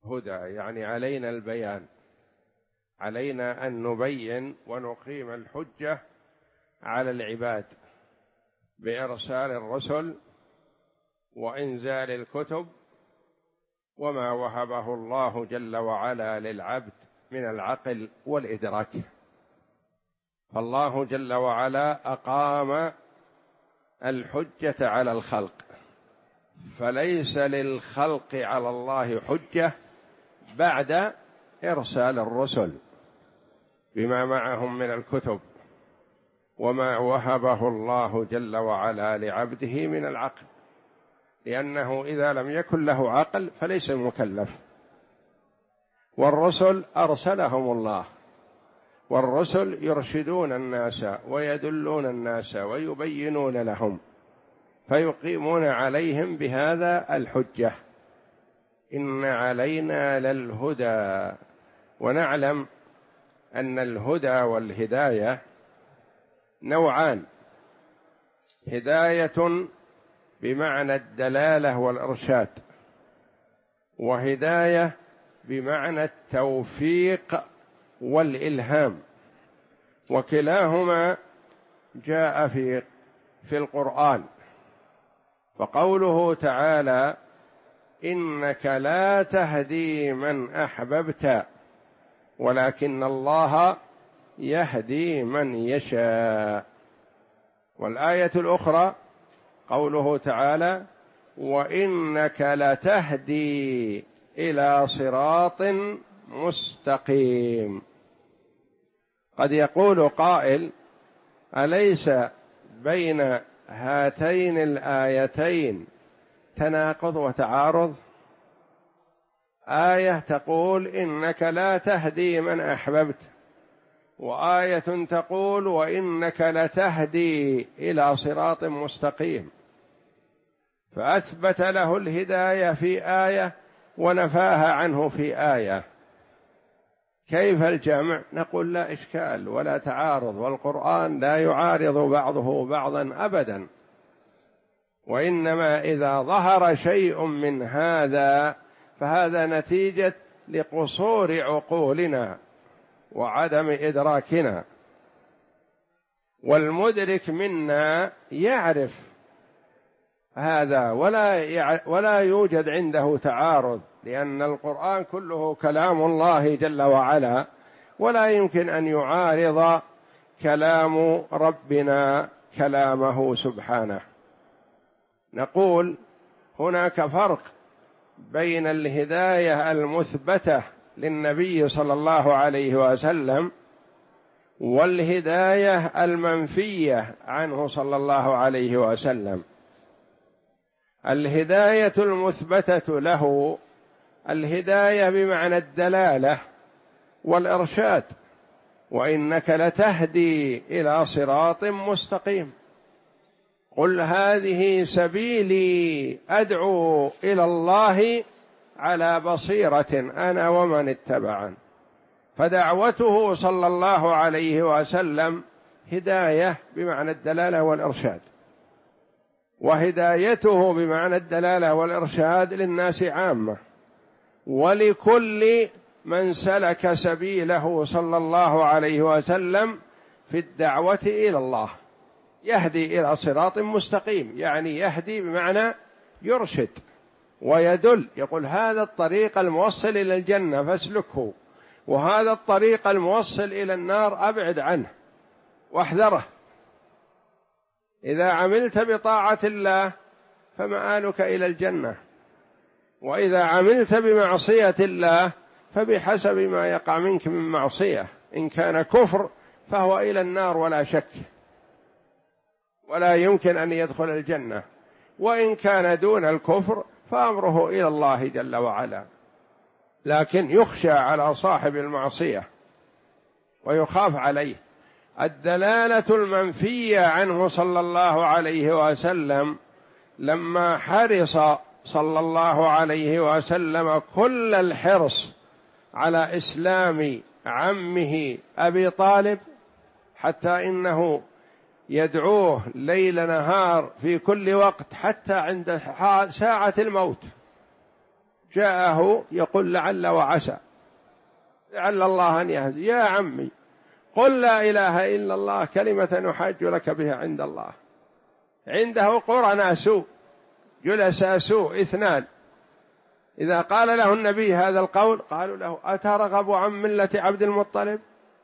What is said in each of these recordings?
هدى يعني علينا البيان، علينا أن نبين ونقيم الحجة على العباد بإرسال الرسل وإنزال الكتب وما وهبه الله جل وعلا للعبد من العقل والإدراك. فالله جل وعلا أقام الحجة على الخلق، فليس للخلق على الله حجة بعد إرسال الرسل بما معهم من الكتب وما وهبه الله جل وعلا لعبده من العقل، لأنه إذا لم يكن له عقل فليس مكلف. والرسل أرسلهم الله، والرسل يرشدون الناس ويدلون الناس ويبينون لهم، فيقيمون عليهم بهذا الحجة. إن علينا للهدى. ونعلم أن الهدى والهداية نوعان: هداية بمعنى الدلالة والإرشاد، وهداية بمعنى التوفيق والإلهام، وكلاهما جاء في القرآن. فقوله تعالى: إنك لا تهدي من أحببت ولكن الله يهدي من يشاء. والآية الأخرى قوله تعالى: وإنك لتهدي إلى صراط مستقيم. قد يقول قائل: أليس بين هاتين الآيتين تناقض وتعارض؟ آية تقول إنك لا تهدي من أحببت، وآية تقول وإنك لتهدي إلى صراط مستقيم، فأثبت له الهداية في آية ونفاها عنه في آية. كيف الجمع؟ نقول لا إشكال ولا تعارض، والقرآن لا يعارض بعضه بعضا أبدا، وإنما إذا ظهر شيء من هذا فهذا نتيجة لقصور عقولنا وعدم إدراكنا، والمدرك منا يعرف هذا ولا يوجد عنده تعارض، لأن القرآن كله كلام الله جل وعلا، ولا يمكن أن يعارض كلام ربنا كلامه سبحانه. نقول هناك فرق بين الهداية المثبتة للنبي صلى الله عليه وسلم والهداية المنفية عنه صلى الله عليه وسلم. الهداية المثبتة له الهداية بمعنى الدلالة والإرشاد، وإنك لتهدي إلى صراط مستقيم. قل هذه سبيلي أدعو إلى الله على بصيرة أنا ومن اتبعني. فدعوته صلى الله عليه وسلم هداية بمعنى الدلالة والإرشاد، وهدايته بمعنى الدلالة والإرشاد للناس عامة، ولكل من سلك سبيله صلى الله عليه وسلم في الدعوة إلى الله. يهدي إلى صراط مستقيم، يعني يهدي بمعنى يرشد ويدل، يقول هذا الطريق الموصل إلى الجنة فاسلكه، وهذا الطريق الموصل إلى النار أبعد عنه واحذره. إذا عملت بطاعة الله فمآلك إلى الجنة، وإذا عملت بمعصية الله فبحسب ما يقع منك من معصية، إن كان كفر فهو إلى النار ولا شك، ولا يمكن أن يدخل الجنة، وإن كان دون الكفر فأمره إلى الله جل وعلا. لكن يخشى على صاحب المعصية ويخاف عليه. الدلالة المنفية عنه صلى الله عليه وسلم لما حرص صلى الله عليه وسلم كل الحرص على إسلام عمه أبي طالب، حتى إنه يدعوه ليل نهار في كل وقت، حتى عند ساعة الموت جاءه يقول لعل وعسى، لعل الله أن يهدي. يا عمي قل لا إله إلا الله كلمة أحاج لك بها عند الله. عنده قرناء سوء، جلساء سوء اثنان، إذا قال له النبي هذا القول قالوا له أترغب عن ملة عبد المطلب؟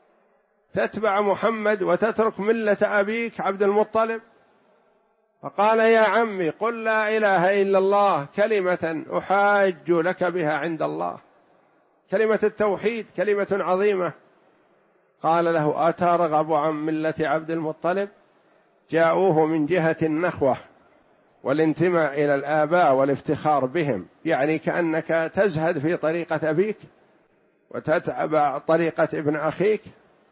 تتبع محمد وتترك ملة أبيك عبد المطلب؟ فقال يا عمي قل لا إله إلا الله كلمة أحاج لك بها عند الله، كلمة التوحيد كلمة عظيمة. قال له أترغب عن ملة عبد المطلب؟ جاءوه من جهة النخوة والانتماء إلى الآباء والافتخار بهم، يعني كأنك تزهد في طريقة أبيك وتتبع طريقة ابن أخيك.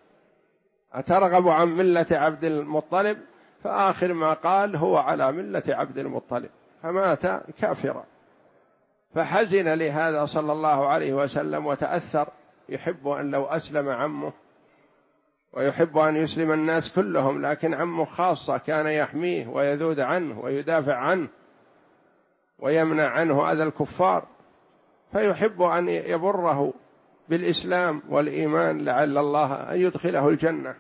أترغب عن ملة عبد المطلب؟ فآخر ما قال هو على ملة عبد المطلب، فمات كافرا. فحزن لهذا صلى الله عليه وسلم وتأثر، يحب أن لو أسلم عمه، ويحب أن يسلم الناس كلهم، لكن عمه خاصة كان يحميه ويذود عنه ويدافع عنه ويمنع عنه أذى الكفار، فيحب أن يبره بالإسلام والإيمان لعل الله أن يدخله الجنة.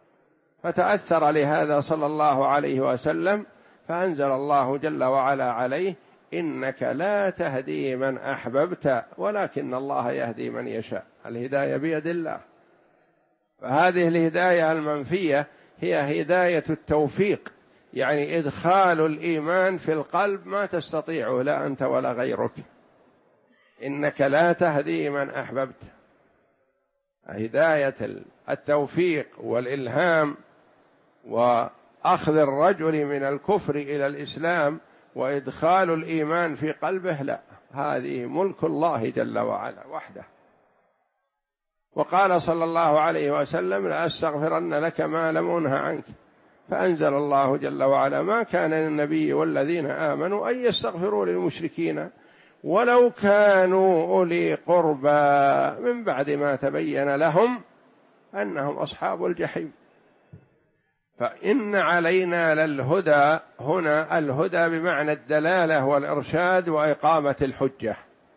فتأثر لهذا صلى الله عليه وسلم، فأنزل الله جل وعلا عليه إنك لا تهدي من أحببت ولكن الله يهدي من يشاء، الهداية بيد الله. فهذه الهداية المنفية هي هداية التوفيق، يعني إدخال الإيمان في القلب ما تستطيعه لا أنت ولا غيرك. إنك لا تهدي من أحببت، هداية التوفيق والإلهام وأخذ الرجل من الكفر إلى الإسلام وإدخال الإيمان في قلبه، لا، هذه ملك الله جل وعلا وحده. وقال صلى الله عليه وسلم لأستغفرن لك ما لم أنه عنك، فأنزل الله جل وعلا ما كان للنبي والذين آمنوا أن يستغفروا للمشركين ولو كانوا أولي قربى من بعد ما تبين لهم أنهم أصحاب الجحيم. فإن علينا للهدى، هنا الهدى بمعنى الدلالة والإرشاد وإقامة الحجة.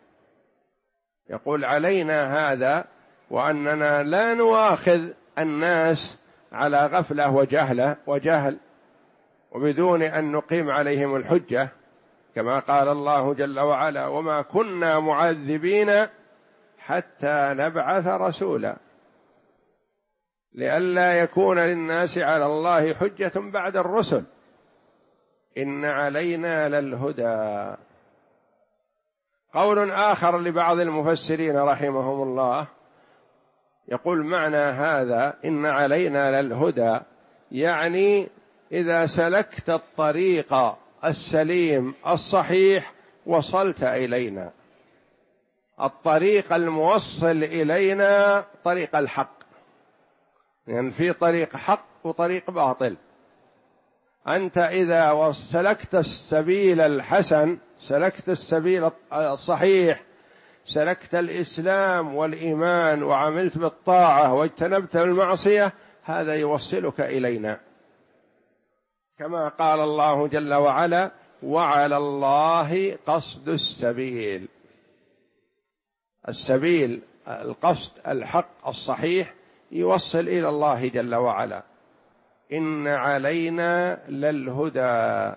يقول علينا هذا، وأننا لا نؤاخذ الناس على غفلة وجهل وبدون أن نقيم عليهم الحجة، كما قال الله جل وعلا وما كنا معذبين حتى نبعث رسولا لئلا يكون للناس على الله حجة بعد الرسل. إن علينا للهدى. قول آخر لبعض المفسرين رحمهم الله يقول معنى هذا إن علينا للهدى، يعني إذا سلكت الطريق السليم الصحيح وصلت إلينا، الطريق الموصل إلينا طريق الحق، يعني في طريق حق وطريق باطل. أنت إذا سلكت السبيل الحسن، سلكت السبيل الصحيح، سلكت الإسلام والإيمان وعملت بالطاعة واجتنبت المعصية، هذا يوصلك إلينا، كما قال الله جل وعلا وعلى الله قصد السبيل. السبيل القصد الحق الصحيح يوصل إلى الله جل وعلا. إن علينا للهدى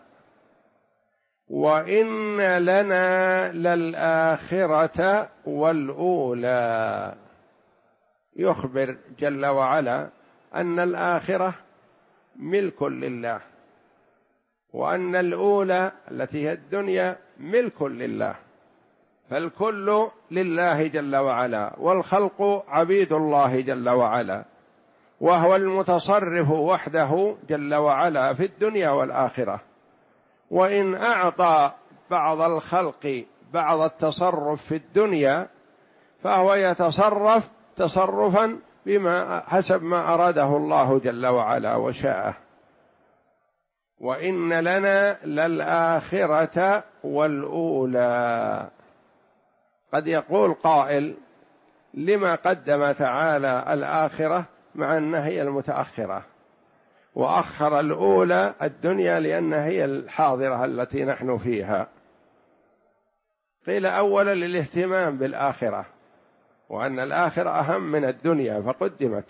وإن لنا للآخرة والأولى. يخبر جل وعلا أن الآخرة ملك لله، وأن الأولى التي هي الدنيا ملك لله، فالكل لله جل وعلا، والخلق عبيد الله جل وعلا، وهو المتصرف وحده جل وعلا في الدنيا والآخرة. وإن أعطى بعض الخلق بعض التصرف في الدنيا فهو يتصرف تصرفا بما حسب ما أراده الله جل وعلا وشاءه. وإن لنا للآخرة والأولى. قد يقول قائل لما قدم تعالى الآخرة مع أنها هي المتأخرة، وأخر الأولى الدنيا لأنها هي الحاضرة التي نحن فيها؟ قيل أولا للاهتمام بالآخرة، وأن الآخرة أهم من الدنيا فقدمت.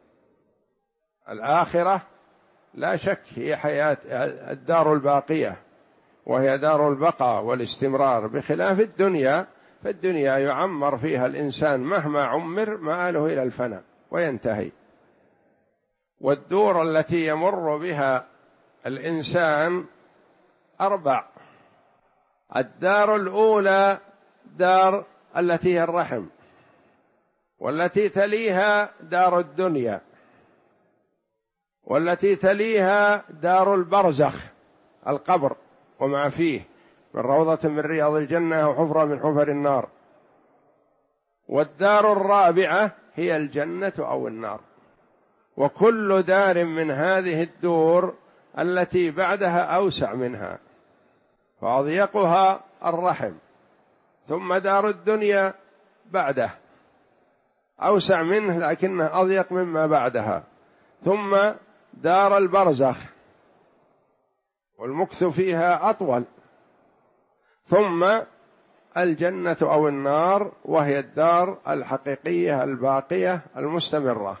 الآخرة لا شك هي حياة الدار الباقية، وهي دار البقاء والاستمرار، بخلاف الدنيا، فالدنيا يعمر فيها الإنسان مهما عمر مآله إلى الفناء وينتهي. والدور التي يمر بها الإنسان 4: الدار الأولى دار التي هي الرحم، والتي تليها دار الدنيا، والتي تليها دار البرزخ القبر وما فيه من روضة من رياض الجنة وحفرة من حفر النار، والدار الرابعة هي الجنة أو النار. وكل دار من هذه الدور التي بعدها أوسع منها، فأضيقها الرحم، ثم دار الدنيا بعده أوسع منه لكنه أضيق مما بعدها، ثم دار البرزخ والمكث فيها أطول، ثم الجنة أو النار وهي الدار الحقيقية الباقية المستمرة.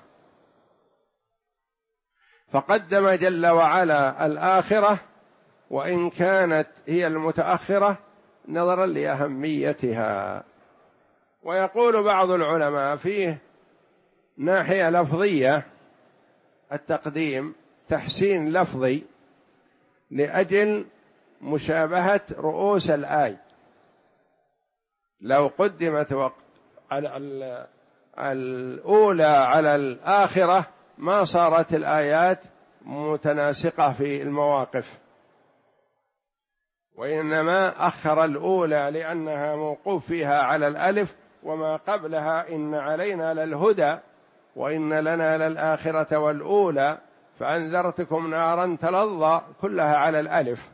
فقدم جل وعلا الآخرة وإن كانت هي المتأخرة نظرا لأهميتها. ويقول بعض العلماء فيه ناحية لفظية التقديم تحسين لفظي لأجل مشابهة رؤوس الآي، لو قدمت الأولى على الآخرة ما صارت الآيات متناسقة في المواقف، وإنما أخر الأولى لأنها موقوف فيها على الألف، وما قبلها إن علينا للهدى وإن لنا للآخرة والأولى فأنذرتكم نارا تلظى كلها على الألف،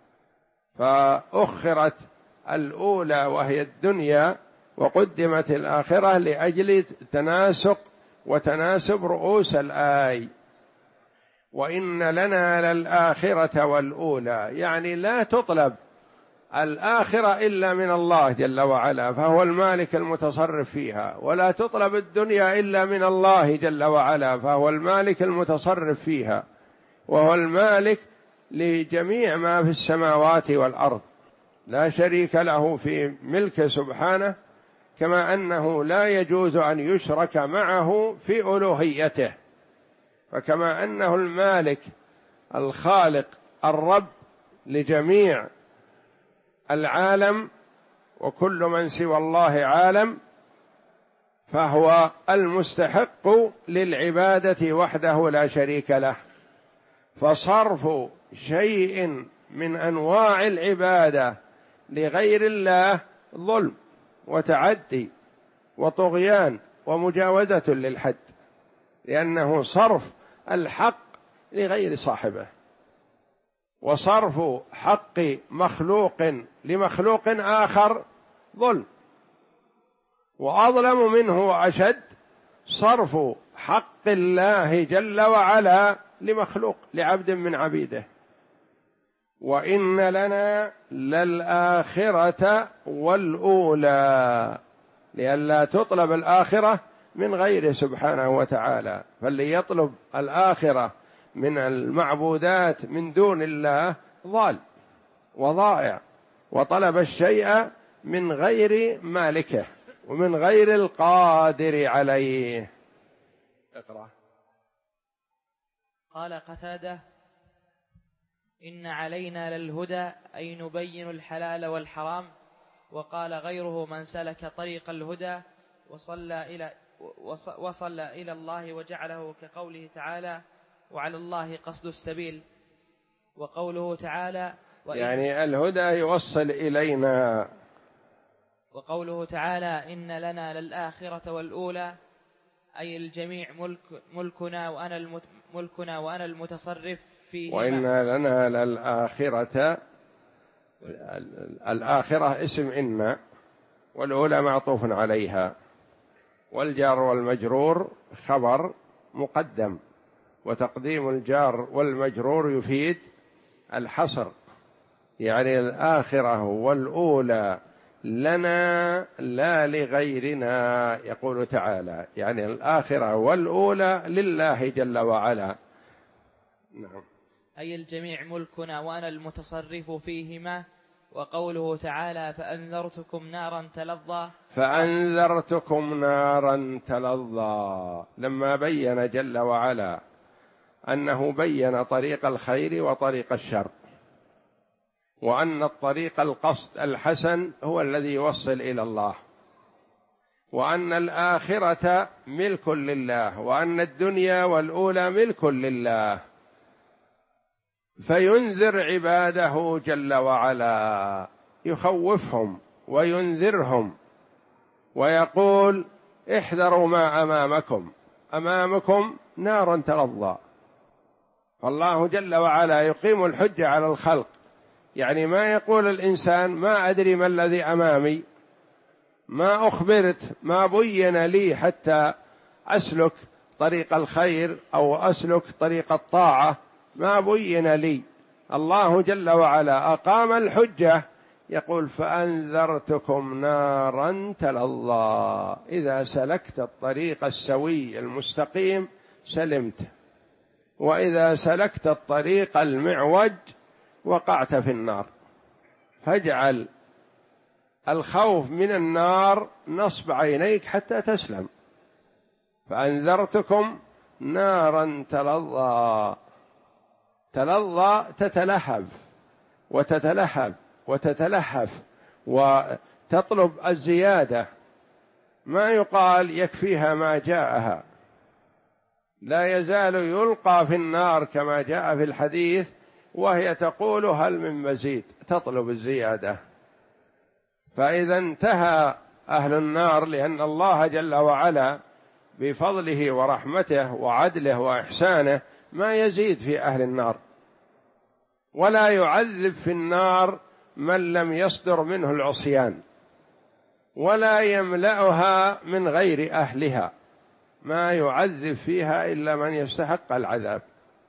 فأخرت الأولى وهي الدنيا وقدمت الآخرة لأجل تناسق وتناسب رؤوس الآي. وإن لنا للآخرة والأولى، يعني لا تطلب الآخرة إلا من الله جل وعلا فهو المالك المتصرف فيها، ولا تطلب الدنيا إلا من الله جل وعلا فهو المالك المتصرف فيها، وهو المالك لجميع ما في السماوات والأرض، لا شريك له في ملكه سبحانه، كما أنه لا يجوز أن يشرك معه في ألوهيته. فكما أنه المالك الخالق الرب لجميع العالم وكل من سوى الله عالم، فهو المستحق للعبادة وحده لا شريك له. فصرف شيء من أنواع العبادة لغير الله ظلم وتعدي وطغيان ومجاوزة للحد، لأنه صرف الحق لغير صاحبه، وصرف حق مخلوق لمخلوق آخر ظلم، وأظلم منه وأشد صرف حق الله جل وعلا لمخلوق لعبد من عبيده. وإن لنا للآخرة والأولى، لئلا تطلب الآخرة من غيره سبحانه وتعالى، فاللي يطلب الآخرة من المعبودات من دون الله ضال وضائع، وطلب الشيء من غير مالكه ومن غير القادر عليه. اقرأ. قال قتادة: إن علينا للهدى أي نبين الحلال والحرام. وقال غيره: من سلك طريق الهدى وصل إلى الله وجعله، كقوله تعالى: وعلى الله قصد السبيل. وقوله تعالى: يعني الهدى يوصل إلينا. وقوله تعالى: إن لنا للآخرة والأولى أي الجميع ملكنا وأنا المتصرف فيه. وإن لنا للآخرة، الآخرة اسم إن، والأولى معطوف عليها، والجار والمجرور خبر مقدم، وتقديم الجار والمجرور يفيد الحصر، يعني الآخرة والأولى لنا لا لغيرنا، يقول تعالى، يعني الآخرة والأولى لله جل وعلا. نعم. أي الجميع ملكنا وأنا المتصرف فيهما. وقوله تعالى فأنذرتكم نارا تلظى، فأنذرتكم نارا تلظى، لما بين جل وعلا أنه بين طريق الخير وطريق الشر، وأن الطريق القصد الحسن هو الذي يوصل إلى الله، وأن الآخرة ملك لله، وأن الدنيا والأولى ملك لله، فينذر عباده جل وعلا، يخوفهم وينذرهم ويقول احذروا ما أمامكم نار تلظى. فالله جل وعلا يقيم الحجة على الخلق، يعني ما يقول الإنسان ما أدري ما الذي أمامي، ما أخبرت، ما بين لي حتى أسلك طريق الخير أو أسلك طريق الطاعة، ما بين لي. الله جل وعلا أقام الحجة، يقول فأنذرتكم نارا تلظى، إذا سلكت الطريق السوي المستقيم سلمت، وإذا سلكت الطريق المعوج وقعت في النار. فاجعل الخوف من النار نصب عينيك حتى تسلم. فأنذرتكم نارا تلظى، تلظى تتلهف وتتلهب وتتلهف وتطلب الزيادة، ما يقال يكفيها ما جاءها، لا يزال يلقى في النار كما جاء في الحديث وهي تقول هل من مزيد، تطلب الزيادة. فإذا انتهى أهل النار، لأن الله جل وعلا بفضله ورحمته وعدله وإحسانه ما يزيد في أهل النار، ولا يعذب في النار من لم يصدر منه العصيان، ولا يملأها من غير أهلها، ما يعذب فيها إلا من يستحق العذاب.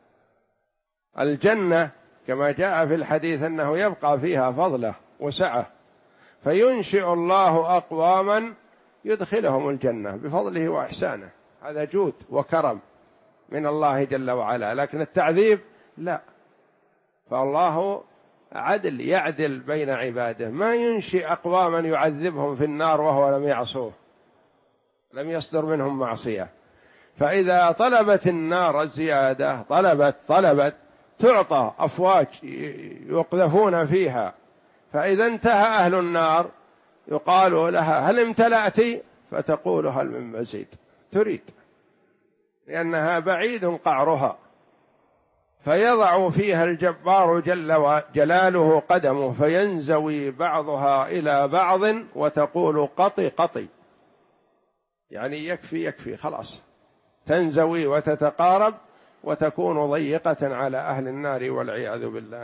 الجنة كما جاء في الحديث أنه يبقى فيها فضله وسعة، فينشئ الله أقواما يدخلهم الجنة بفضله وإحسانه، هذا جود وكرم من الله جل وعلا. لكن التعذيب لا، فالله عدل، يعدل بين عباده، ما ينشئ أقواما يعذبهم في النار وهو لم يعصوه، لم يصدر منهم معصية. فإذا طلبت النار الزيادة طلبت تعطى أفواج يقذفون فيها، فإذا انتهى أهل النار يقال لها هل امتلأت؟ فتقول هل من مزيد، تريد، لأنها بعيد قعرها، فيضع فيها الجبار جل جلاله قدمه، فينزوي بعضها إلى بعض وتقول قطي قطي، يعني يكفي خلاص، تنزوي وتتقارب وتكون ضيقة على أهل النار والعياذ بالله.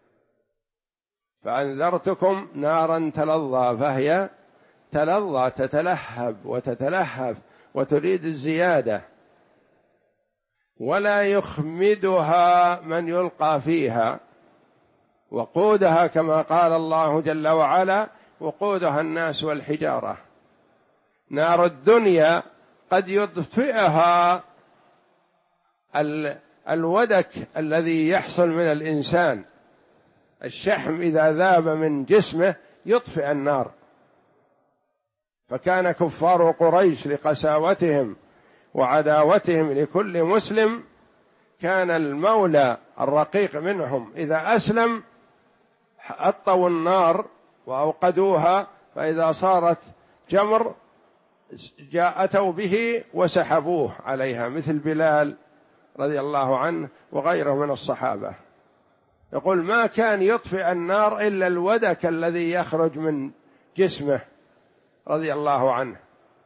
فأنذرتكم نارا تلظى، فهي تلظى تتلهب وتتلهف وتريد الزيادة، ولا يخمدها من يلقى فيها. وقودها كما قال الله جل وعلا وقودها الناس والحجارة. نار الدنيا قد يطفئها الودك الذي يحصل من الإنسان، الشحم إذا ذاب من جسمه يطفئ النار. فكان كفار قريش لقساوتهم وعداوتهم لكل مسلم، كان المولى الرقيق منهم إذا أسلم أطوا النار وأوقدوها، فإذا صارت جمر أتوا به وسحبوه عليها، مثل بلال رضي الله عنه وغيره من الصحابة. يقول ما كان يطفئ النار إلا الودك الذي يخرج من جسمه رضي الله عنه.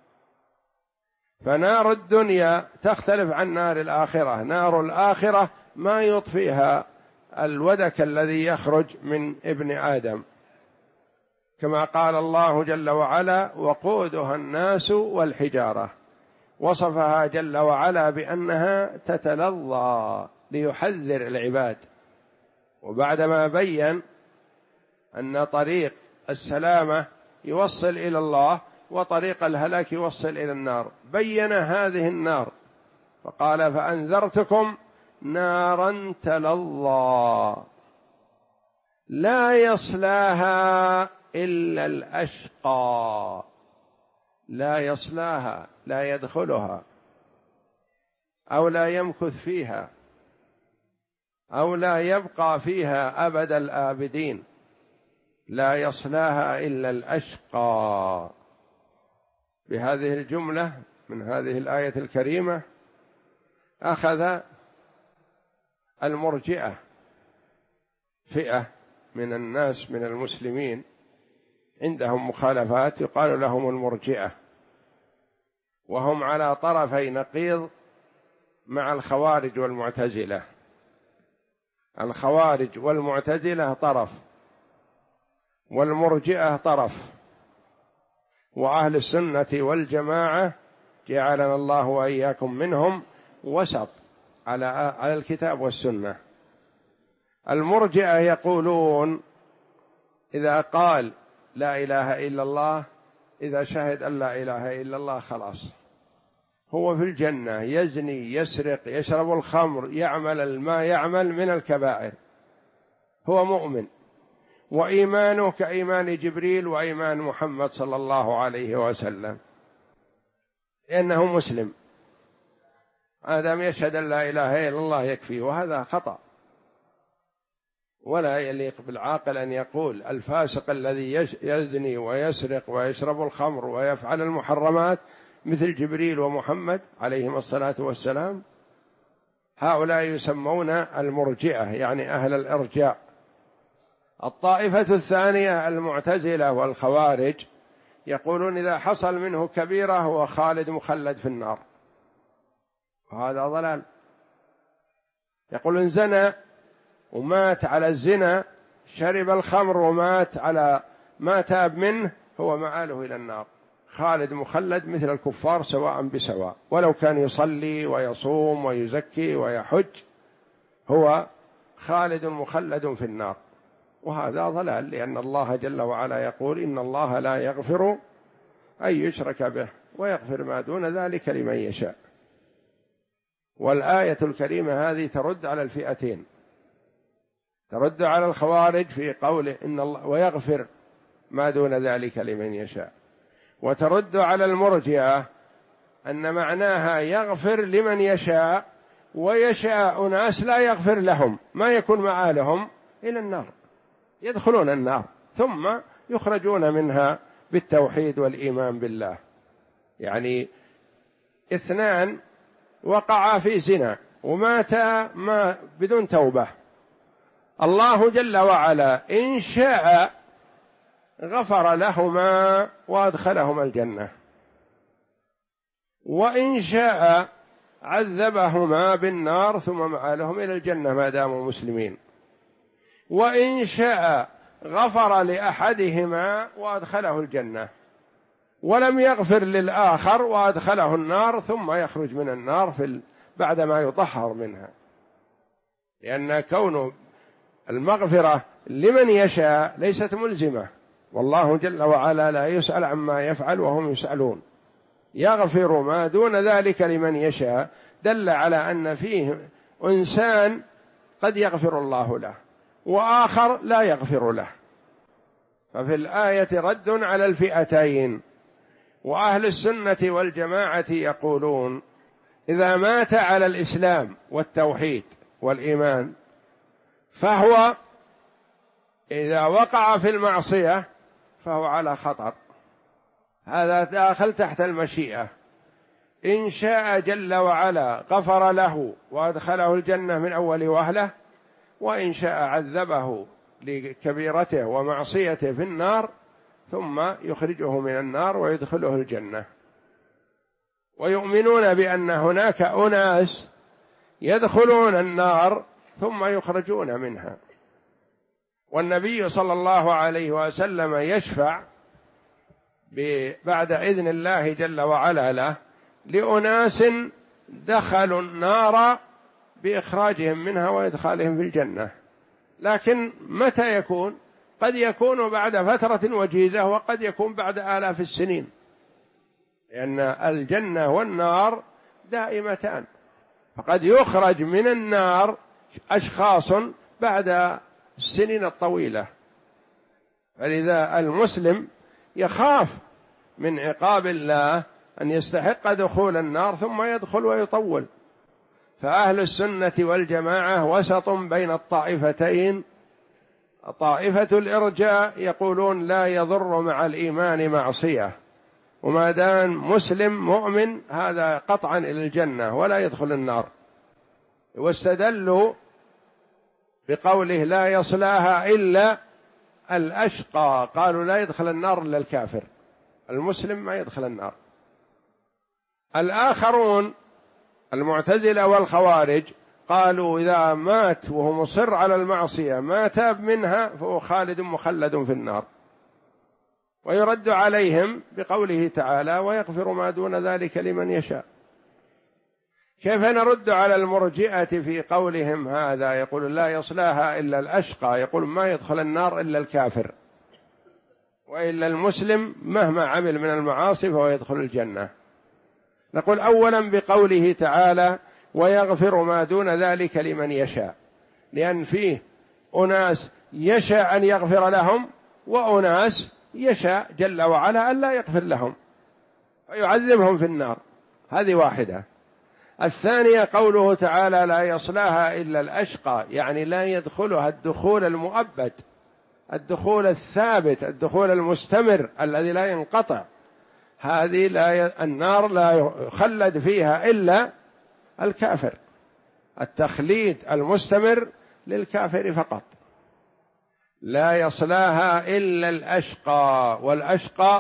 فنار الدنيا تختلف عن نار الآخرة، نار الآخرة ما يطفئها الودك الذي يخرج من ابن آدم، كما قال الله جل وعلا وقودها الناس والحجارة، وصفها جل وعلا بأنها تتلظى ليحذر العباد. وبعدما بين أن طريق السلامة يوصل إلى الله وطريق الهلاك يوصل إلى النار. بين هذه النار فقال فأنذرتكم نارا تلظى لا يصلاها إلا الأشقى. لا يصلاها، لا يدخلها أو لا يمكث فيها أو لا يبقى فيها أبد الآبدين. لا يصلاها إلا الأشقى. بهذه الجملة من هذه الآية الكريمة أخذ المرجئة فئة من الناس من المسلمين عندهم مخالفات يقال لهم المرجئة، وهم على طرفي نقيض مع الخوارج والمعتزلة. الخوارج والمعتزلة طرف، والمرجئة طرف، وأهل السنة والجماعة جعلنا الله وإياكم منهم وسط على الكتاب والسنة. المرجئة يقولون إذا قال لا إله إلا الله، إذا شهد أن لا إله إلا الله خلاص هو في الجنة، يزني يسرق يشرب الخمر يعمل ما يعمل من الكبائر، هو مؤمن، وإيمانه كإيمان جبريل وإيمان محمد صلى الله عليه وسلم، لأنه مسلم. آدم يشهد أن لا إله إلا الله يكفي، وهذا خطأ. ولا يليق بالعاقل أن يقول الفاسق الذي يزني ويسرق ويشرب الخمر ويفعل المحرمات مثل جبريل ومحمد عليهم الصلاة والسلام. هؤلاء يسمون المرجئة، يعني أهل الإرجاء. الطائفة الثانية المعتزلة والخوارج يقولون إذا حصل منه كبيرة هو خالد مخلد في النار، وهذا ضلال. يقولون زنى ومات على الزنا، شرب الخمر ومات على ما تاب منه، هو مآله إلى النار، خالد مخلد مثل الكفار سواء بسواء، ولو كان يصلي ويصوم ويزكي ويحج هو خالد مخلد في النار، وهذا ضلال. لأن الله جل وعلا يقول إن الله لا يغفر أن يشرك به ويغفر ما دون ذلك لمن يشاء. والآية الكريمة هذه ترد على الفئتين، ترد على الخوارج في قوله إن الله ويغفر ما دون ذلك لمن يشاء، وترد على المرجئة أن معناها يغفر لمن يشاء، ويشاء ناس لا يغفر لهم، ما يكون مآلهم إلى النار، يدخلون النار ثم يخرجون منها بالتوحيد والإيمان بالله. يعني اثنان وقعا في زنا وماتا بدون توبة، الله جل وعلا إن شاء غفر لهما وأدخلهما الجنة، وإن شاء عذبهما بالنار ثم مآلهم إلى الجنة ما داموا مسلمين، وإن شاء غفر لأحدهما وأدخله الجنة، ولم يغفر للآخر وأدخله النار ثم يخرج من النار بعدما يطهر منها. لأن كون المغفرة لمن يشاء ليست ملزمة، والله جل وعلا لا يسأل عما يفعل وهم يسألون، يغفر ما دون ذلك لمن يشاء، دل على أن فيه إنسان قد يغفر الله له وآخر لا يغفر له. ففي الآية رد على الفئتين. وأهل السنة والجماعة يقولون إذا مات على الإسلام والتوحيد والإيمان فهو إذا وقع في المعصية فهو على خطر، هذا داخل تحت المشيئة. إن شاء جل وعلا غفر له وأدخله الجنة من أول وهلة، وإن شاء عذبه لكبيرته ومعصيته في النار ثم يخرجه من النار ويدخله الجنة. ويؤمنون بأن هناك أناس يدخلون النار ثم يخرجون منها، والنبي صلى الله عليه وسلم يشفع بعد إذن الله جل وعلا له لأناس دخلوا النار بإخراجهم منها وإدخالهم في الجنة. لكن متى يكون؟ قد يكون بعد فترة وجيزة وقد يكون بعد آلاف السنين، لأن الجنة والنار دائمتان، فقد يخرج من النار أشخاص بعد السنين الطويلة. فلذا المسلم يخاف من عقاب الله أن يستحق دخول النار ثم يدخل ويطول. فأهل السنة والجماعة وسط بين الطائفتين. طائفة الإرجاء يقولون لا يضر مع الإيمان معصية، وما دام مسلم مؤمن هذا قطعا إلى الجنة ولا يدخل النار، واستدلوا بقوله لا يصلاها إلا الأشقى، قالوا لا يدخل النار إلا الكافر، المسلم ما يدخل النار. الآخرون المعتزلة والخوارج قالوا إذا مات وهو مصر على المعصية ما تاب منها فهو خالد مخلد في النار، ويرد عليهم بقوله تعالى ويغفر ما دون ذلك لمن يشاء. كيف نرد على المرجئة في قولهم هذا؟ يقول لا يصلاها إلا الأشقى، يقول ما يدخل النار إلا الكافر، وإلا المسلم مهما عمل من المعاصي فهو يدخل الجنة. نقول أولا بقوله تعالى ويغفر ما دون ذلك لمن يشاء، لأن فيه أناس يشاء أن يغفر لهم، وأناس يشاء جل وعلا أن لا يغفر لهم فيعذبهم في النار، هذه واحدة. الثانية قوله تعالى لا يصلاها إلا الأشقى، يعني لا يدخلها الدخول المؤبد، الدخول الثابت، الدخول المستمر الذي لا ينقطع. هذه النار لا يخلد فيها إلا الكافر، التخليد المستمر للكافر فقط. لا يصلاها إلا الأشقى، والأشقى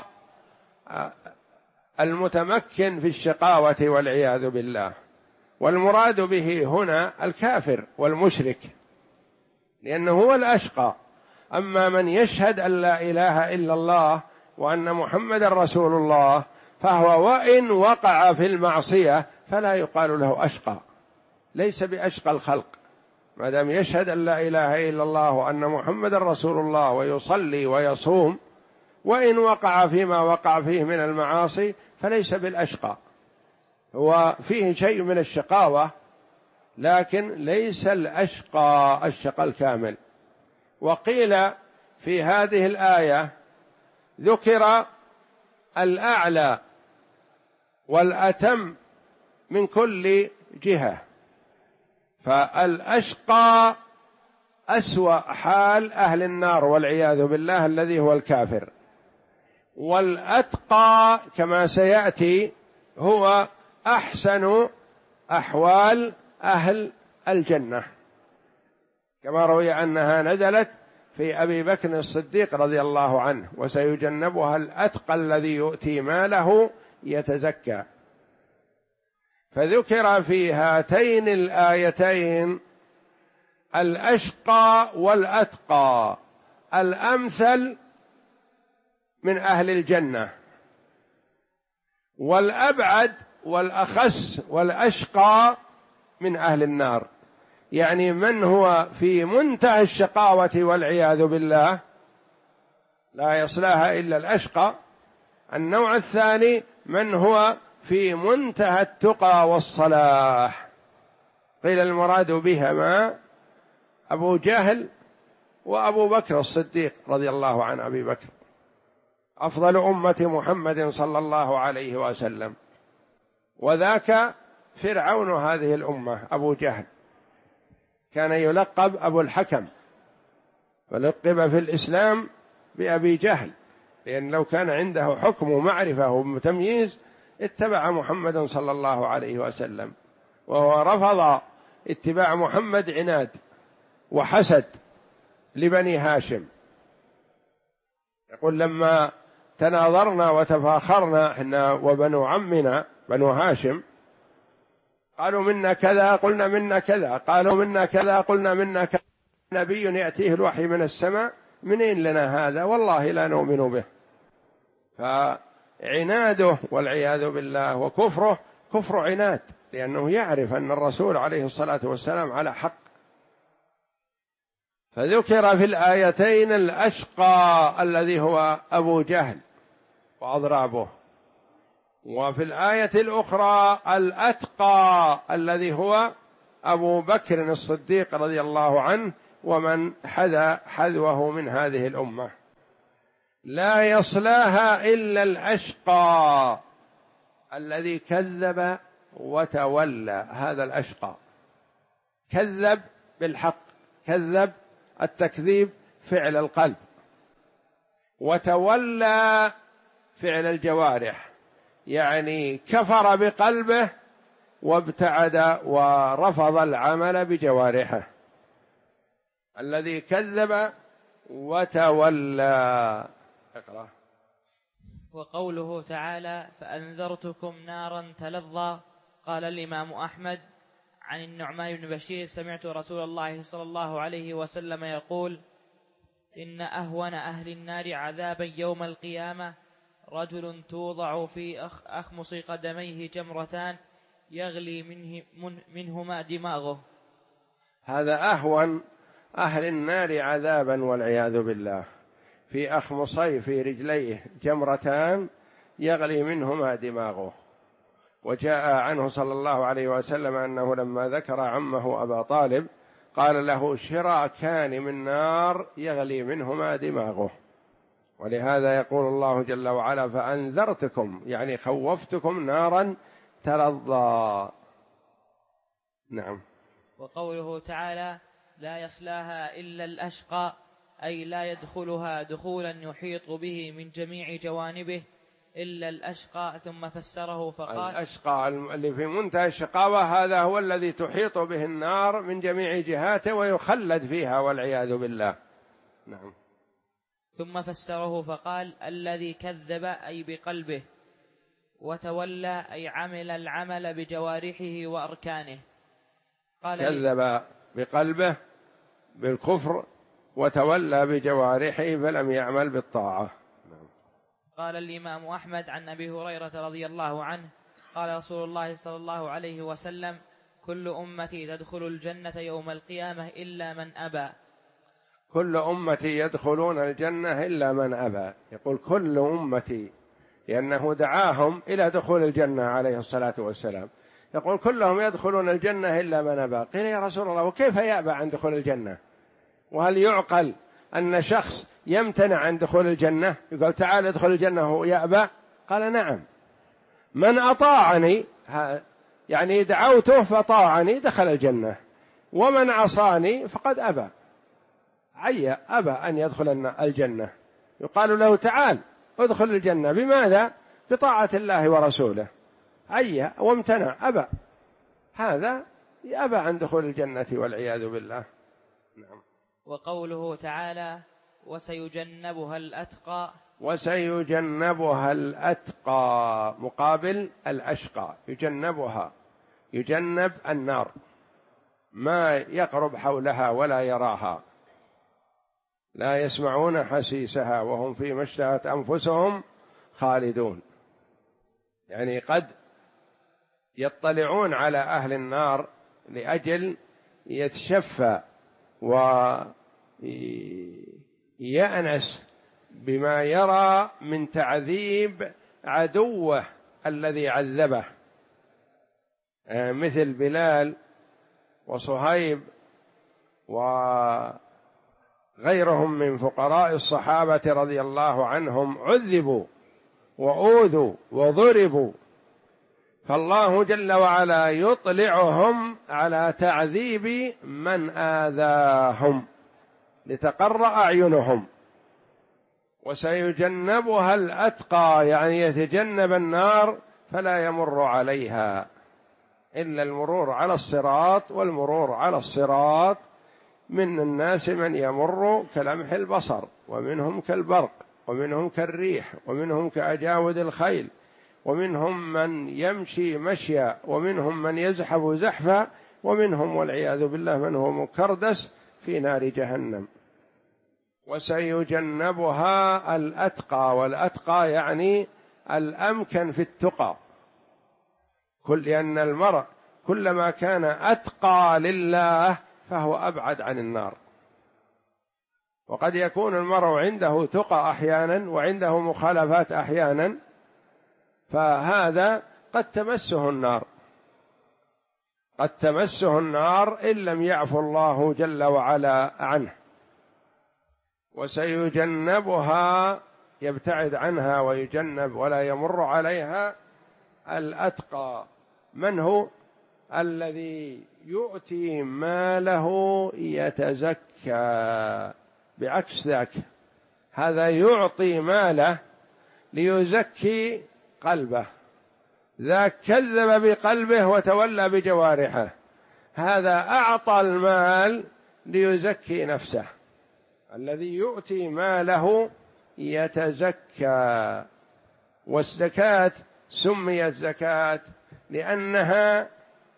المتمكن في الشقاوة والعياذ بالله، والمراد به هنا الكافر والمشرك لأنه هو الأشقى. أما من يشهد أن لا إله إلا الله وأن محمد رسول الله فهو وإن وقع في المعصية فلا يقال له أشقى، ليس بأشقى الخلق ما دام يشهد أن لا إله إلا الله وأن محمد رسول الله ويصلي ويصوم، وإن وقع فيما وقع فيه من المعاصي فليس بالأشقى، هو فيه شيء من الشقاوة لكن ليس الأشقى الشقى الكامل. وقيل في هذه الآية ذكر الأعلى والأتم من كل جهة، فالأشقى أسوأ حال أهل النار والعياذ بالله الذي هو الكافر، والأتقى كما سيأتي هو أحسن أحوال أهل الجنة، كما روي أنها نزلت في أبي بكر الصديق رضي الله عنه وسيجنبها الأتقى الذي يؤتي ماله يتزكى. فذكر في هاتين الآيتين الأشقى والأتقى، الأمثل من أهل الجنة، والأبعد والأخس والأشقى من أهل النار، يعني من هو في منتهى الشقاوة والعياذ بالله لا يصلاها إلا الأشقى. النوع الثاني من هو في منتهى التقى والصلاح، قيل المراد بهما أبو جهل وأبو بكر الصديق رضي الله عن أبي بكر أفضل أمة محمد صلى الله عليه وسلم، وذاك فرعون هذه الأمة أبو جهل، كان يلقب أبو الحكم، فلقب في الإسلام بأبي جهل، لأن لو كان عنده حكم ومعرفة وتمييز اتبع محمد صلى الله عليه وسلم، وهو رفض اتباع محمد عناد وحسد لبني هاشم. يقول لما تناظرنا وتفاخرنا احنا وبنو عمنا بنو هاشم، قالوا منا كذا قلنا منا كذا، قالوا منا كذا قلنا منا كذا، نبي يأتيه الوحي من السماء منين لنا هذا؟ والله لا نؤمن به. فعناده والعياذ بالله وكفره كفر عناد، لأنه يعرف أن الرسول عليه الصلاة والسلام على حق، فذكر في الآيتين الأشقى الذي هو أبو جهل وأضرابه، وفي الآية الأخرى الأتقى الذي هو أبو بكر الصديق رضي الله عنه ومن حذوه من هذه الأمة. لا يصلاها إلا الأشقى الذي كذب وتولى. هذا الأشقى كذب بالحق، كذب التكذيب فعل القلب، وتولى فعل الجوارح، يعني كفر بقلبه وابتعد ورفض العمل بجوارحه. الذي كذب وتولى. اقرأ. وقوله تعالى: فأنذرتكم نارا تلظى. قال الإمام أحمد عن النعمان بن بشير: سمعت رسول الله صلى الله عليه وسلم يقول: إن أهون أهل النار عذابا يوم القيامة رجل توضع في أخمص قدميه جمرتان يغلي منهما دماغه. هذا أهون أهل النار عذابا والعياذ بالله، في أخمصيه في رجليه جمرتان يغلي منهما دماغه. وجاء عنه صلى الله عليه وسلم أنه لما ذكر عمه أبا طالب قال له: شراكان من نار يغلي منهما دماغه. ولهذا يقول الله جل وعلا: فأنذرتكم، يعني خوفتكم نارا تلظى. نعم. وقوله تعالى: لا يصلاها إلا الأشقى، أي لا يدخلها دخولا يحيط به من جميع جوانبه إلا الأشقى. ثم فسره فقال: الأشقى اللي في منتهى الشقاوة هذا هو الذي تحيط به النار من جميع جهاته ويخلد فيها والعياذ بالله. نعم. ثم فسره فقال: الذي كذب أي بقلبه، وتولى أي عمل العمل بجوارحه وأركانه. قال: كذب بقلبه بالكفر وتولى بجوارحه فلم يعمل بالطاعة. قال الإمام أحمد عن أبي هريرة رضي الله عنه قال رسول الله صلى الله عليه وسلم: كل أمتي تدخل الجنة يوم القيامة إلا من أبى. كل أمتي يدخلون الجنة إلا من أبى. يقول كل أمتي لأنه دعاهم إلى دخول الجنة عليه الصلاة والسلام، يقول كلهم يدخلون الجنة إلا من أبى. قيل: يا رسول الله وكيف يأبى عن دخول الجنة؟ وهل يعقل أن شخص يمتنع عن دخول الجنة؟ يقول تعال ادخل الجنة وهو يأبى؟ قال: نعم، من أطاعني يعني دعوته فطاعني دخل الجنة، ومن عصاني فقد أبى، أبى أن يدخل الجنة. يقال له تعال ادخل الجنة، بماذا؟ بطاعة الله ورسوله. وامتنع، أبى، هذا أبى عن دخول الجنة والعياذ بالله. نعم. وقوله تعالى: وسيجنبها الأتقى. وسيجنبها الأتقى مقابل الأشقى. يجنب النار، ما يقرب حولها ولا يراها، لا يسمعون حسيسها وهم فيما اشتهت أنفسهم خالدون. يعني قد يطلعون على أهل النار لأجل يتشفى ويأنس بما يرى من تعذيب عدوه الذي عذبه، مثل بلال وصهيب وغيرهم من فقراء الصحابة رضي الله عنهم، عذبوا وأوذوا وضربوا، فالله جل وعلا يطلعهم على تعذيب من آذاهم لتقر أعينهم. وسيجنبها الأتقى، يعني يتجنب النار فلا يمر عليها إلا المرور على الصراط، والمرور على الصراط من الناس من يمر كلمح البصر، ومنهم كالبرق، ومنهم كالريح، ومنهم كأجاود الخيل، ومنهم من يمشي مشيا، ومنهم من يزحف زحفا، ومنهم والعياذ بالله من هو مكردس في نار جهنم. وسيجنبها الأتقى، والأتقى يعني الأمكن في التقى، لأن المرء كلما كان أتقى لله فهو أبعد عن النار. وقد يكون المرء عنده تقى أحيانا وعنده مخالفات أحيانا، فهذا قد تمسه النار، قد تمسه النار إن لم يعفو الله جل وعلا عنه. وسيجنبها، يبتعد عنها ويجنب ولا يمر عليها، الأتقى. من هو؟ الذي يؤتي ماله يتزكى، بعكس ذاك. هذا يعطي ماله ليزكي قلبه، ذاك كذب بقلبه وتولى بجوارحه، هذا أعطى المال ليزكي نفسه. الذي يؤتي ماله يتزكى. والزكاة سميت زكاة لأنها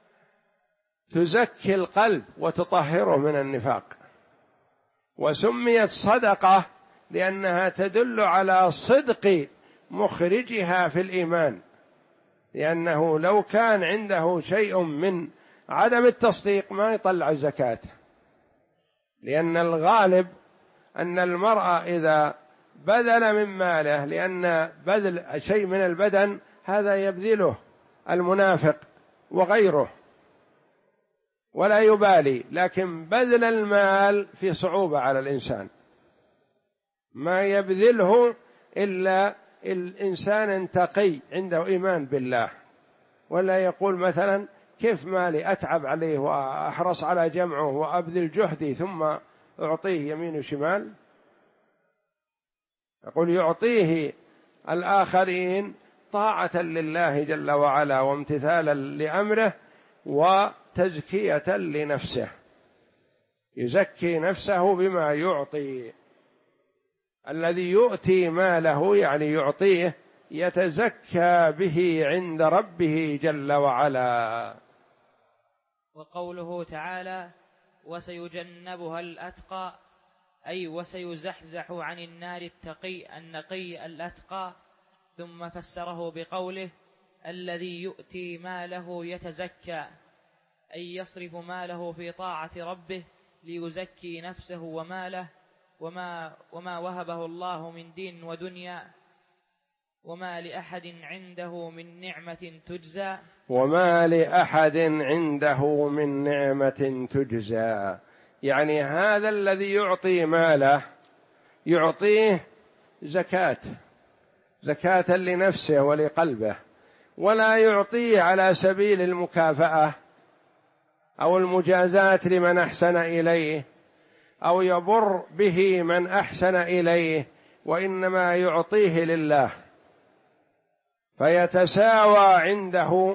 تزكي القلب وتطهره من النفاق، وسميت صدقة لأنها تدل على صدق مخرجها في الإيمان، لأنه لو كان عنده شيء من عدم التصديق ما يطلع الزكاة، لأن الغالب أن المرأة إذا بذل من ماله، لأن بذل شيء من البدن هذا يبذله المنافق وغيره ولا يبالي، لكن بذل المال في صعوبة على الإنسان، ما يبذله إلا الإنسان تقي عنده إيمان بالله، ولا يقول مثلا كيف مالي أتعب عليه وأحرص على جمعه وأبذل جهدي ثم أعطيه يمين وشمال. يقول يعطيه الآخرين طاعة لله جل وعلا وامتثالا لأمره وتزكية لنفسه، يزكي نفسه بما يعطي. الذي يؤتي ماله يعني يعطيه يتزكى به عند ربه جل وعلا. وقوله تعالى وسيجنبها الأتقى، أي وسيزحزح عن النار النقي الأتقى. ثم فسره بقوله الذي يؤتي ماله يتزكى، أي يصرف ماله في طاعة ربه ليزكي نفسه وماله وما وهبه الله من دين ودنيا، وما لأحد عنده من نعمة تجزى. وما لأحد عنده من نعمة تجزى، يعني هذا الذي يعطي ماله يعطيه زكاة لنفسه ولقلبه، ولا يعطيه على سبيل المكافأة أو المجازاة لمن أحسن إليه أو يبر به من أحسن إليه، وإنما يعطيه لله، فيتساوى عنده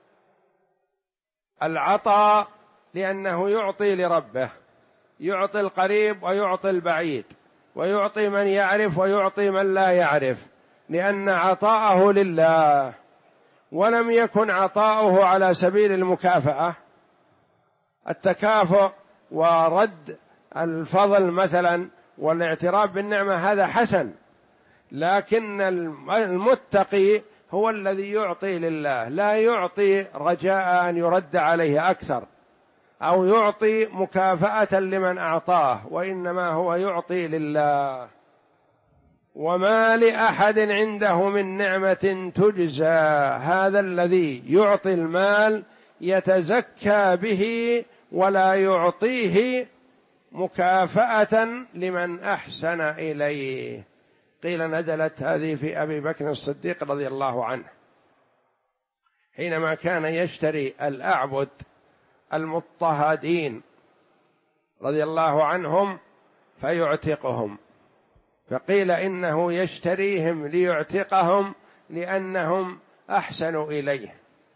العطاء، لأنه يعطي لربه، يعطي القريب ويعطي البعيد، ويعطي من يعرف ويعطي من لا يعرف، لأن عطاءه لله، ولم يكن عطاؤه على سبيل المكافأة. التكافؤ ورد الفضل مثلا والاعتراف بالنعمة هذا حسن، لكن المتقي هو الذي يعطي لله، لا يعطي رجاء أن يرد عليه أكثر أو يعطي مكافأة لمن أعطاه، وإنما هو يعطي لله. وما لأحد عنده من نعمة تجزى، هذا الذي يعطي المال يتزكى به ولا يعطيه مكافأة لمن أحسن إليه. قيل نزلت هذه في أبي بكر الصديق رضي الله عنه حينما كان يشتري الأعبد المضطهدين رضي الله عنهم فيعتقهم، فقيل إنه يشتريهم ليعتقهم لأنهم أحسنوا إليه،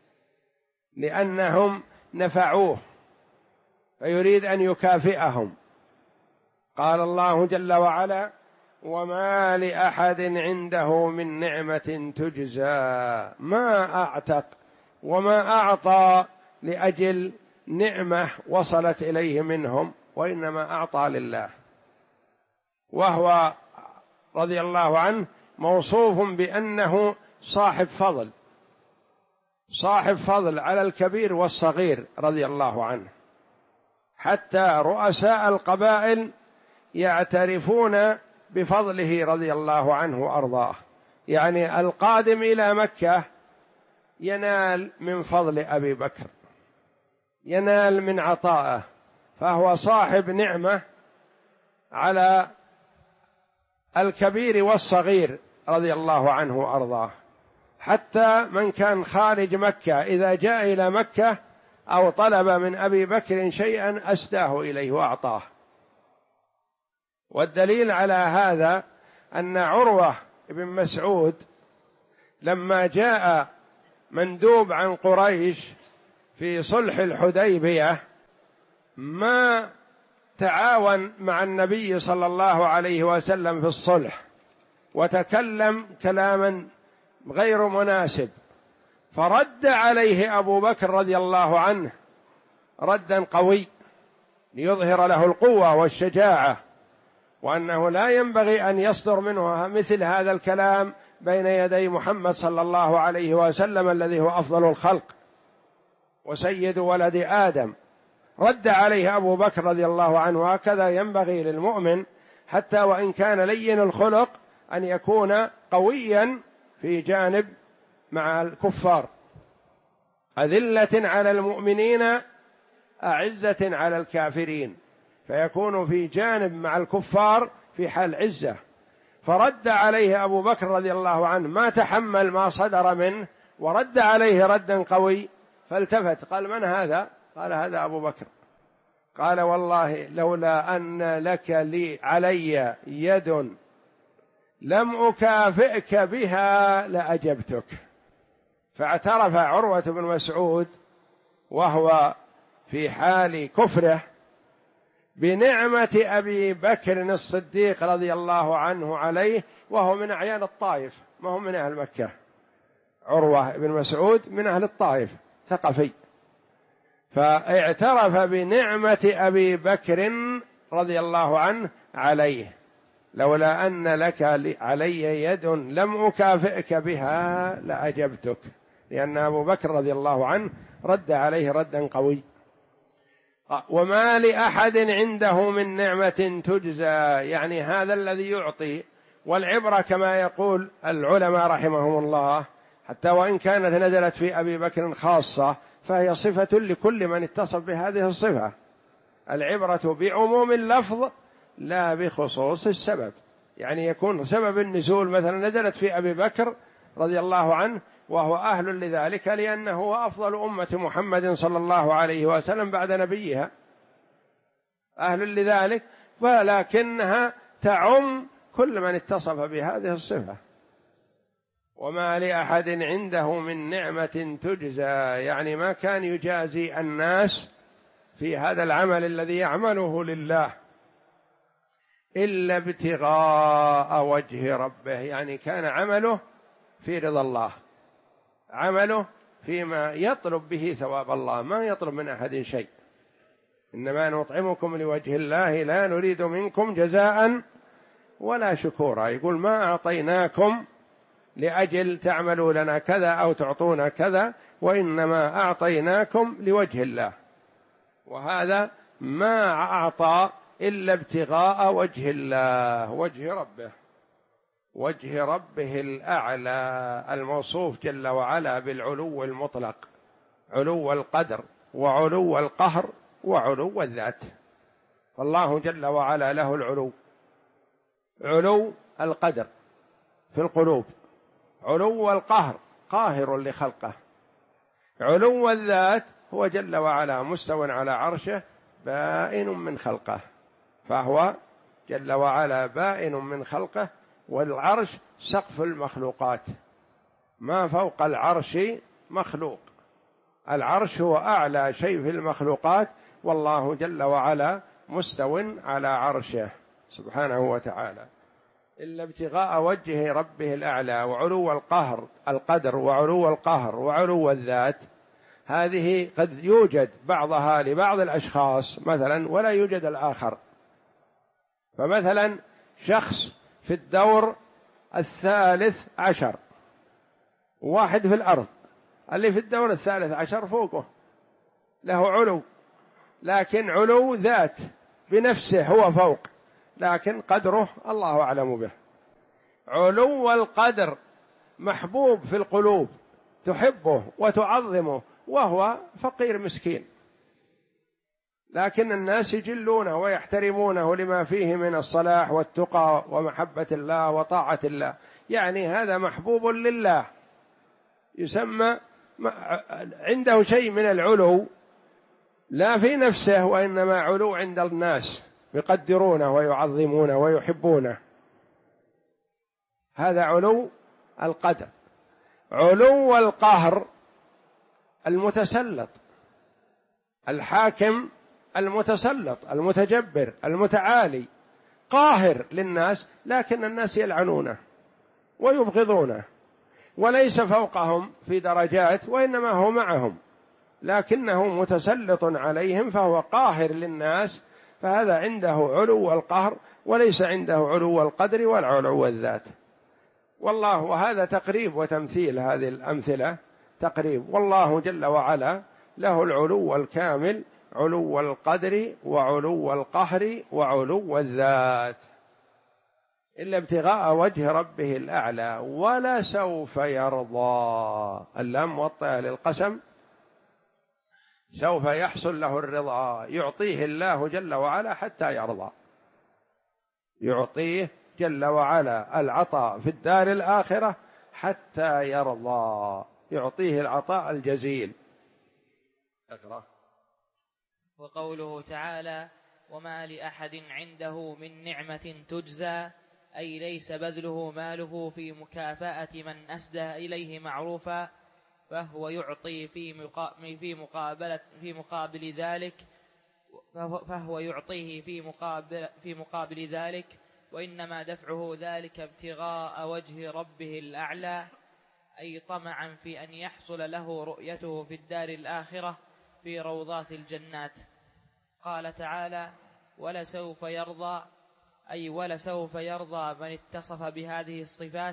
لأنهم نفعوه، فيريد أن يكافئهم. قال الله جل وعلا وما لأحد عنده من نعمة تجزى، ما أعتق وما أعطى لأجل نعمة وصلت إليه منهم، وإنما أعطى لله. وهو رضي الله عنه موصوف بأنه صاحب فضل على الكبير والصغير رضي الله عنه، حتى رؤساء القبائل يعترفون بفضله رضي الله عنه وأرضاه. يعني القادم إلى مكة ينال من فضل أبي بكر، ينال من عطائه، فهو صاحب نعمة على الكبير والصغير رضي الله عنه وأرضاه. حتى من كان خارج مكة إذا جاء إلى مكة أو طلب من أبي بكر شيئا أسداه إليه وأعطاه. والدليل على هذا أن عروة بن مسعود لما جاء مندوب عن قريش في صلح الحديبية ما تعاون مع النبي صلى الله عليه وسلم في الصلح، وتكلم كلاما غير مناسب، فرد عليه أبو بكر رضي الله عنه ردا قوي ليظهر له القوة والشجاعة، وأنه لا ينبغي أن يصدر منه مثل هذا الكلام بين يدي محمد صلى الله عليه وسلم الذي هو أفضل الخلق وسيد ولد آدم. رد عليه أبو بكر رضي الله عنه. هكذا ينبغي للمؤمن حتى وإن كان لين الخلق أن يكون قويا في جانب مع الكفار، أذلة على المؤمنين أعزة على الكافرين، فيكون في جانب مع الكفار في حال عزة. فرد عليه أبو بكر رضي الله عنه، ما تحمل ما صدر منه ورد عليه ردا قوي، فالتفت قال: من هذا؟ قال: هذا أبو بكر. قال: والله لولا أن لك لي علي يد لم أكافئك بها لأجبتك. فاعترف عروة بن مسعود وهو في حال كفره بنعمة أبي بكر الصديق رضي الله عنه عليه، وهو من أعيان الطائف، ما هو من أهل مكة. عروة بن مسعود من أهل الطائف ثقفي، فاعترف بنعمة أبي بكر رضي الله عنه عليه: لولا أن لك علي يد لم أكافئك بها لأجبتك، لأن أبو بكر رضي الله عنه رد عليه ردا قوي. وما لأحد عنده من نعمة تجزى، يعني هذا الذي يعطي. والعبرة كما يقول العلماء رحمهم الله، حتى وإن كانت نزلت في أبي بكر خاصة فهي صفة لكل من اتصف بهذه الصفة. العبرة بعموم اللفظ لا بخصوص السبب. يعني يكون سبب النزول مثلا نزلت في أبي بكر رضي الله عنه وهو أهل لذلك لأنه هو أفضل أمة محمد صلى الله عليه وسلم بعد نبيها، أهل لذلك، ولكنها تعم كل من اتصف بهذه الصفة. وما لأحد عنده من نعمة تجزى، يعني ما كان يجازي الناس في هذا العمل الذي يعمله لله إلا ابتغاء وجه ربه، يعني كان عمله في رضا الله، عمله فيما يطلب به ثواب الله، ما يطلب من أحد شيء. إنما نطعمكم لوجه الله لا نريد منكم جزاء ولا شكورا. يقول: ما أعطيناكم لأجل تعملوا لنا كذا أو تعطونا كذا، وإنما أعطيناكم لوجه الله. وهذا ما أعطى إلا ابتغاء وجه الله، وجه ربه، وجه ربه الأعلى الموصوف جل وعلا بالعلو المطلق، علو القدر وعلو القهر وعلو الذات. فالله جل وعلا له العلو، علو القدر في القلوب، علو القهر قاهر لخلقه، علو الذات هو جل وعلا مستو على عرشه بائن من خلقه، فهو جل وعلا بائن من خلقه. والعرش سقف المخلوقات، ما فوق العرش مخلوق، العرش هو أعلى شيء في المخلوقات، والله جل وعلا مستو على عرشه سبحانه وتعالى. إلا ابتغاء وجه ربه الأعلى، وعلو القهر القدر وعلو القهر وعلو الذات، هذه قد يوجد بعضها لبعض الأشخاص مثلا ولا يوجد الآخر. فمثلا شخص في الدور 13 واحد في الأرض، اللي في الدور 13 فوقه له علو، لكن علو ذات بنفسه هو فوق، لكن قدره الله أعلم به. علو القدر محبوب في القلوب، تحبه وتعظمه وهو فقير مسكين، لكن الناس يجلونه ويحترمونه لما فيه من الصلاح والتقى ومحبة الله وطاعة الله، يعني هذا محبوب لله، يسمى عنده شيء من العلو لا في نفسه وإنما علو عند الناس، يقدرونه ويعظمونه ويحبونه، هذا علو القدر. علو القهر المتسلط، الحاكم المتسلط المتجبر المتعالي، قاهر للناس، لكن الناس يلعنونه ويبغضونه، وليس فوقهم في درجات وإنما هو معهم، لكنه متسلط عليهم فهو قاهر للناس، فهذا عنده علو القهر وليس عنده علو القدر والعلو الذات. والله، وهذا تقريب وتمثيل، هذه الأمثلة تقريب، والله جل وعلا له العلو الكامل، علو القدر وعلو القهر وعلو الذات، إلا ابتغاء وجه ربه الأعلى ولسوف يرضى. اللام موطئة للقسم، سوف يحصل له الرضا، يعطيه الله جل وعلا حتى يرضى، يعطيه جل وعلا العطاء في الدار الآخرة حتى يرضى، يعطيه العطاء الجزيل. اقرأ. وقوله تعالى: وما لأحد عنده من نعمة تجزى، أي ليس بذله ماله في مكافأة من أسدى إليه معروفا، فهو يعطي في مقابل ذلك، فهو يعطيه في مقابل ذلك، وإنما دفعه ذلك ابتغاء وجه ربه الأعلى، أي طمعا في أن يحصل له رؤيته في الدار الآخرة في روضات الجنات. قال تعالى: ولسوف يرضى، أي ولسوف يرضى من اتصف بهذه الصفات.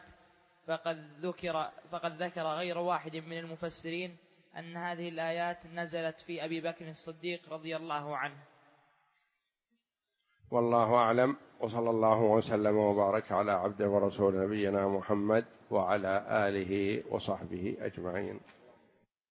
فقد ذكر غير واحد من المفسرين أن هذه الآيات نزلت في أبي بكر الصديق رضي الله عنه. والله أعلم، وصلى الله وسلم وبارك على عبده ورسول نبينا محمد وعلى آله وصحبه أجمعين.